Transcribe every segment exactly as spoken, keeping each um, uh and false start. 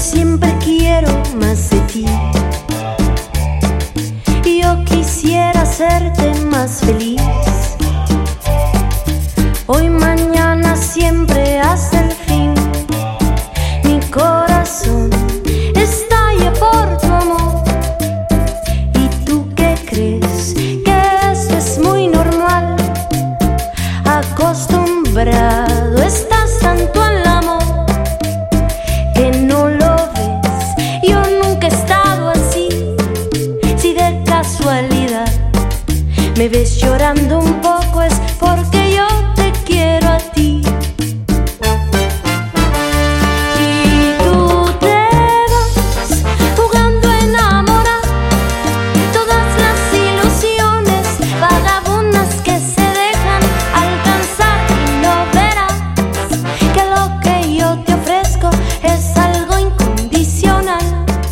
siempre quiero más de ti. Yo quisiera hacerte más feliz. Hoy, mañana, siempre hasta el fin. Mi corazón estalla por tu amor. ¿Y tú qué crees? Que esto es muy normal. Acostumbrado estás tanto al amor que no lo ves. Yo nunca he estado así. Si de casualidad me ves llorando un poco, es porque yo te quiero a ti. Y tú te vas jugando a enamorar. Todas las ilusiones vagabundas que se dejan alcanzar, y no verás que lo que yo te ofrezco es algo incondicional.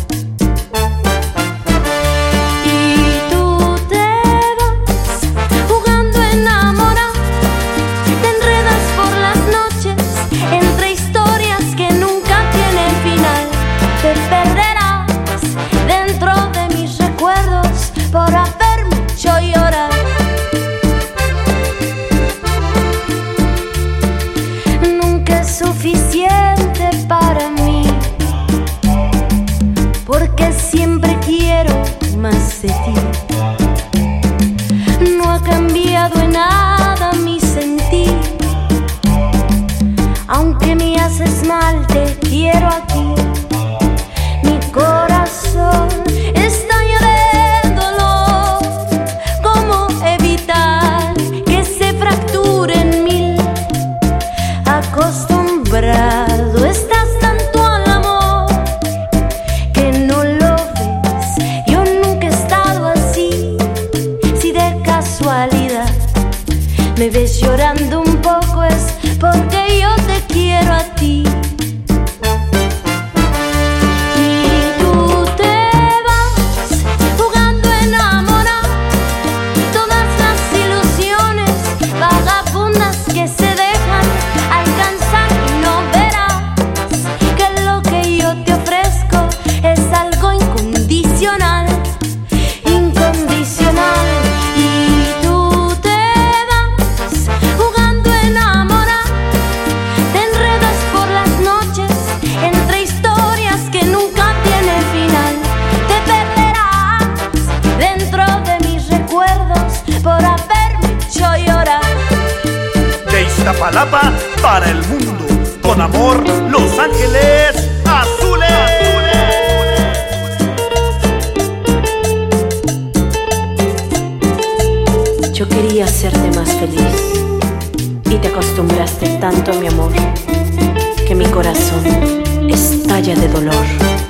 Y tú te vas jugando a enamorar. Te enredas por las noches entre historias que nunca tienen final. Te perderás dentro de mis recuerdos por haberme hecho llorar. Nunca es suficiente para mí, porque siempre quiero más de ti. No ha cambiado en nada mi sentir. Aunque me haces mal, te quiero aquí. Mi corazón estalla de dolor. ¿Cómo evitar que se fracture en mil? Acostumbrado estás tanto al amor que no lo ves. Yo nunca he estado así. Si de casualidad me ves llorando un poco, es porque yo te quiero a ti. Y tú te vas jugando a enamorar. Todas las ilusiones vagabundas que se dejan alcanzar, y no verás que lo que yo te ofrezco es algo incondicional. Incondicional. Y tú te vas jugando a enamorar. Te enredas por las noches entre historias que nunca tienen final. Te perderás dentro de mis recuerdos por haberme hecho llorar. De Iztapalapa para el mundo, con amor, Los Ángeles Azules. Yo quería hacerte más feliz y te acostumbraste tanto a mi amor que mi corazón estalla de dolor.